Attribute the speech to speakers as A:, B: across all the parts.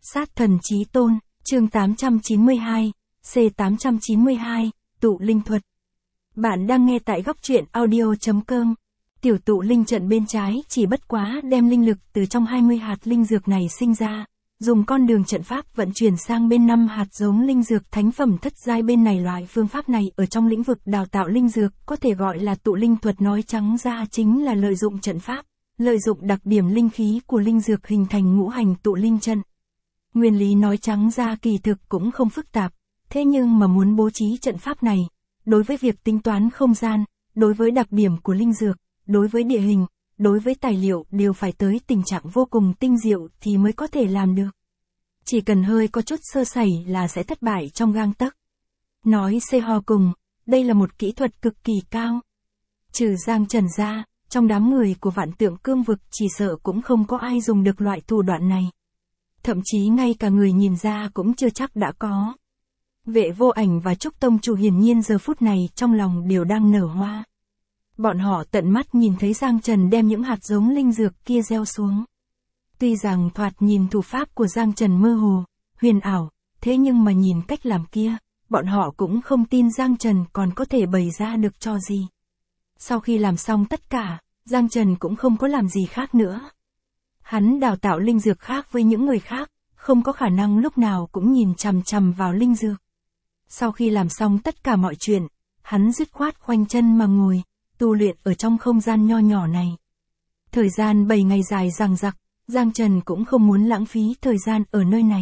A: Sát thần chí tôn, chương 892, C892, tụ linh thuật. Bạn đang nghe tại góc truyện audio.com. Tiểu tụ linh trận bên trái chỉ bất quá đem linh lực từ trong 20 hạt linh dược này sinh ra, dùng con đường trận pháp vận chuyển sang bên 5 hạt giống linh dược thánh phẩm thất giai bên này. Loại phương pháp này ở trong lĩnh vực đào tạo linh dược có thể gọi là tụ linh thuật, nói trắng ra chính là lợi dụng trận pháp, lợi dụng đặc điểm linh khí của linh dược hình thành ngũ hành tụ linh trận. Nguyên lý nói trắng ra kỳ thực cũng không phức tạp, thế nhưng mà muốn bố trí trận pháp này, đối với việc tính toán không gian, đối với đặc điểm của linh dược, đối với địa hình, đối với tài liệu đều phải tới tình trạng vô cùng tinh diệu thì mới có thể làm được. Chỉ cần hơi có chút sơ sẩy là sẽ thất bại trong gang tấc. Nói xê ho cùng, đây là một kỹ thuật cực kỳ cao. Trừ Giang Trần ra, trong đám người của Vạn Tượng Cương Vực chỉ sợ cũng không có ai dùng được loại thủ đoạn này. Thậm chí ngay cả người nhìn ra cũng chưa chắc đã có. Vệ Vô Ảnh và Trúc Tông Chủ hiển nhiên giờ phút này trong lòng đều đang nở hoa. Bọn họ tận mắt nhìn thấy Giang Trần đem những hạt giống linh dược kia gieo xuống. Tuy rằng thoạt nhìn thủ pháp của Giang Trần mơ hồ, huyền ảo, thế nhưng mà nhìn cách làm kia, bọn họ cũng không tin Giang Trần còn có thể bày ra được cho gì. Sau khi làm xong tất cả, Giang Trần cũng không có làm gì khác nữa. Hắn đào tạo linh dược khác với những người khác, không có khả năng lúc nào cũng nhìn chằm chằm vào linh dược. Sau khi làm xong tất cả mọi chuyện, hắn dứt khoát khoanh chân mà ngồi, tu luyện ở trong không gian nho nhỏ này. Thời gian 7 ngày dài dằng dặc, Giang Trần cũng không muốn lãng phí thời gian ở nơi này.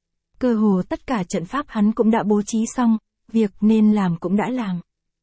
A: Cơ hồ tất cả trận pháp hắn cũng đã bố trí xong, việc nên làm cũng đã làm.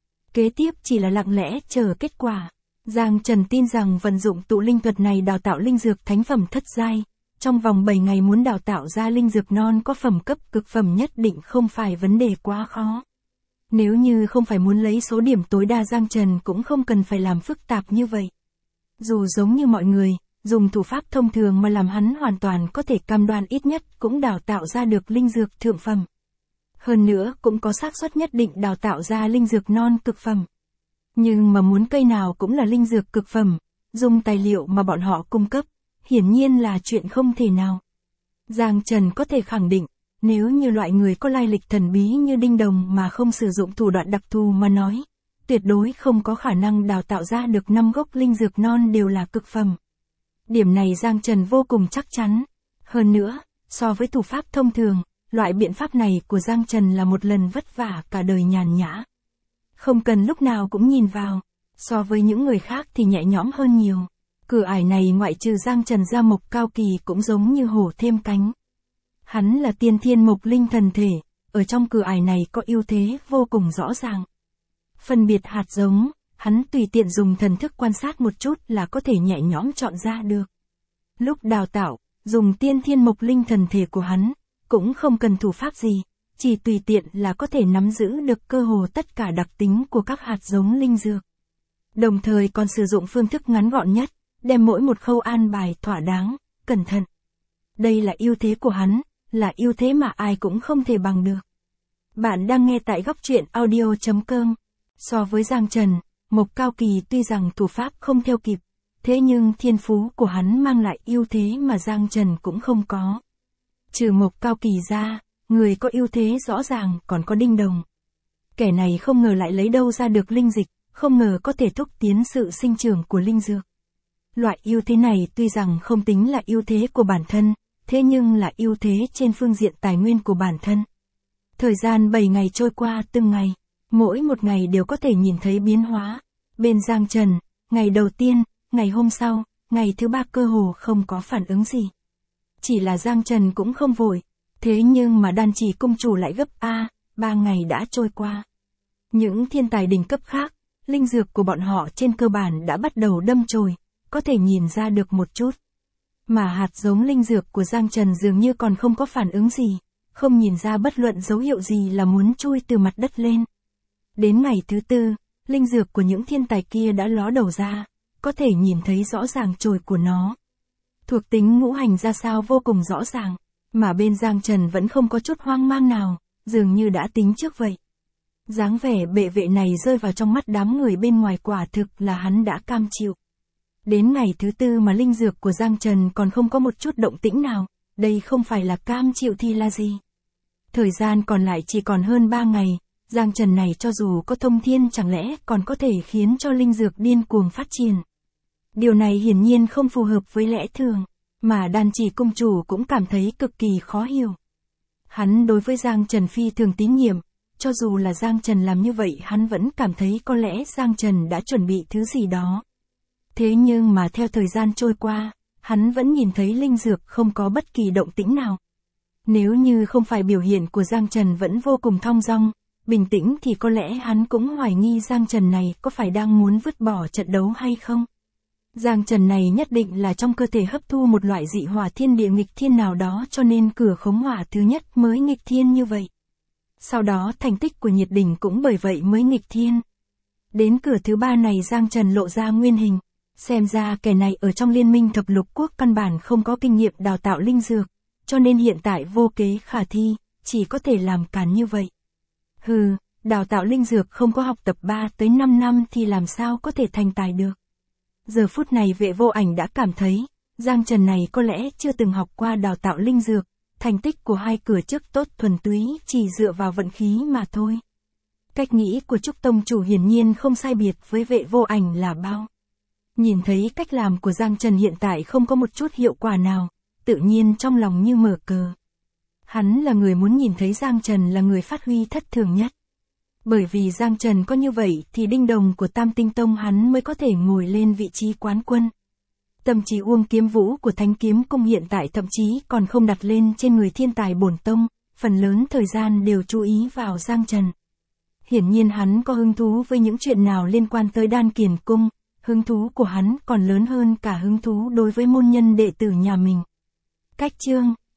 A: Kế tiếp chỉ là lặng lẽ chờ kết quả. Giang Trần tin rằng vận dụng tụ linh thuật này đào tạo linh dược thánh phẩm thất giai, trong vòng 7 ngày muốn đào tạo ra linh dược non có phẩm cấp cực phẩm nhất định không phải vấn đề quá khó. Nếu như không phải muốn lấy số điểm tối đa, Giang Trần cũng không cần phải làm phức tạp như vậy. Dù giống như mọi người, dùng thủ pháp thông thường mà làm, hắn hoàn toàn có thể cam đoan ít nhất cũng đào tạo ra được linh dược thượng phẩm. Hơn nữa cũng có xác suất nhất định đào tạo ra linh dược non cực phẩm. Nhưng mà muốn cây nào cũng là linh dược cực phẩm, dùng tài liệu mà bọn họ cung cấp, hiển nhiên là chuyện không thể nào. Giang Trần có thể khẳng định, nếu như loại người có lai lịch thần bí như Đinh Đồng mà không sử dụng thủ đoạn đặc thù mà nói, tuyệt đối không có khả năng đào tạo ra được 5 gốc linh dược non đều là cực phẩm. Điểm này Giang Trần vô cùng chắc chắn. Hơn nữa, so với thủ pháp thông thường, loại biện pháp này của Giang Trần là một lần vất vả cả đời nhàn nhã. Không cần lúc nào cũng nhìn vào, so với những người khác thì nhẹ nhõm hơn nhiều. Cửa ải này ngoại trừ Giang Trần ra, Mộc Cao Kỳ cũng giống như hổ thêm cánh. Hắn là tiên thiên mộc linh thần thể, ở trong cửa ải này có ưu thế vô cùng rõ ràng. Phân biệt hạt giống, hắn tùy tiện dùng thần thức quan sát một chút là có thể nhẹ nhõm chọn ra được. Lúc đào tạo, dùng tiên thiên mộc linh thần thể của hắn, cũng không cần thủ pháp gì, chỉ tùy tiện là có thể nắm giữ được cơ hồ tất cả đặc tính của các hạt giống linh dược. Đồng thời còn sử dụng phương thức ngắn gọn nhất, đem mỗi một khâu an bài thỏa đáng, cẩn thận. Đây là ưu thế của hắn, là ưu thế mà ai cũng không thể bằng được. Bạn đang nghe tại góc truyện audio.com. So với Giang Trần, Mộc Cao Kỳ tuy rằng thủ pháp không theo kịp, thế nhưng thiên phú của hắn mang lại ưu thế mà Giang Trần cũng không có. Trừ Mộc Cao Kỳ ra, người có ưu thế rõ ràng còn có Đinh Đồng. Kẻ này không ngờ lại lấy đâu ra được linh dịch, không ngờ có thể thúc tiến sự sinh trưởng của linh dược. Loại ưu thế này tuy rằng không tính là ưu thế của bản thân, thế nhưng là ưu thế trên phương diện tài nguyên của bản thân. Thời gian 7 ngày trôi qua từng ngày, mỗi một ngày đều có thể nhìn thấy biến hóa. Bên Giang Trần, ngày đầu tiên, ngày hôm sau, ngày thứ 3 cơ hồ không có phản ứng gì. Chỉ là Giang Trần cũng không vội, thế nhưng mà Đan Chỉ cung chủ lại gấp 3 ngày đã trôi qua. Những thiên tài đỉnh cấp khác, linh dược của bọn họ trên cơ bản đã bắt đầu đâm chồi, có thể nhìn ra được một chút. Mà hạt giống linh dược của Giang Trần dường như còn không có phản ứng gì, không nhìn ra bất luận dấu hiệu gì là muốn chui từ mặt đất lên. Đến ngày thứ 4, linh dược của những thiên tài kia đã ló đầu ra, có thể nhìn thấy rõ ràng chồi của nó. Thuộc tính ngũ hành ra sao vô cùng rõ ràng, mà bên Giang Trần vẫn không có chút hoang mang nào, dường như đã tính trước vậy. Dáng vẻ bệ vệ này rơi vào trong mắt đám người bên ngoài quả thực là hắn đã cam chịu. Đến ngày thứ 4 mà linh dược của Giang Trần còn không có một chút động tĩnh nào, đây không phải là cam chịu thì là gì. Thời gian còn lại chỉ còn hơn 3 ngày, Giang Trần này cho dù có thông thiên chẳng lẽ còn có thể khiến cho linh dược điên cuồng phát triển. Điều này hiển nhiên không phù hợp với lẽ thường, mà Đan Chỉ công chủ cũng cảm thấy cực kỳ khó hiểu. Hắn đối với Giang Trần phi thường tín nhiệm, cho dù là Giang Trần làm như vậy hắn vẫn cảm thấy có lẽ Giang Trần đã chuẩn bị thứ gì đó. Thế nhưng mà theo thời gian trôi qua, hắn vẫn nhìn thấy linh dược không có bất kỳ động tĩnh nào. Nếu như không phải biểu hiện của Giang Trần vẫn vô cùng thong dong, bình tĩnh thì có lẽ hắn cũng hoài nghi Giang Trần này có phải đang muốn vứt bỏ trận đấu hay không. Giang Trần này nhất định là trong cơ thể hấp thu một loại dị hỏa thiên địa nghịch thiên nào đó cho nên cửa khống hỏa thứ nhất mới nghịch thiên như vậy. Sau đó thành tích của Nhiệt Đỉnh cũng bởi vậy mới nghịch thiên. Đến cửa thứ 3 này Giang Trần lộ ra nguyên hình. Xem ra kẻ này ở trong liên minh thập lục quốc căn bản không có kinh nghiệm đào tạo linh dược, cho nên hiện tại vô kế khả thi, chỉ có thể làm càn như vậy. Hừ, đào tạo linh dược không có học tập 3 tới 5 năm thì làm sao có thể thành tài được. Giờ phút này Vệ Vô Ảnh đã cảm thấy, Giang Trần này có lẽ chưa từng học qua đào tạo linh dược, thành tích của hai cửa trước tốt thuần túy chỉ dựa vào vận khí mà thôi. Cách nghĩ của Trúc Tông chủ hiển nhiên không sai biệt với Vệ Vô Ảnh là bao. Nhìn thấy cách làm của Giang Trần hiện tại không có một chút hiệu quả nào, tự nhiên trong lòng như mở cờ. Hắn là người muốn nhìn thấy Giang Trần là người phát huy thất thường nhất. Bởi vì Giang Trần có như vậy thì đinh đồng của Tam Tinh Tông hắn mới có thể ngồi lên vị trí quán quân. Tâm trí Uông Kiếm Vũ của Thánh Kiếm Cung hiện tại thậm chí còn không đặt lên trên người thiên tài bổn tông, phần lớn thời gian đều chú ý vào Giang Trần. Hiển nhiên hắn có hứng thú với những chuyện nào liên quan tới Đan Kiền Cung, hứng thú của hắn còn lớn hơn cả hứng thú đối với môn nhân đệ tử nhà mình. Cách chương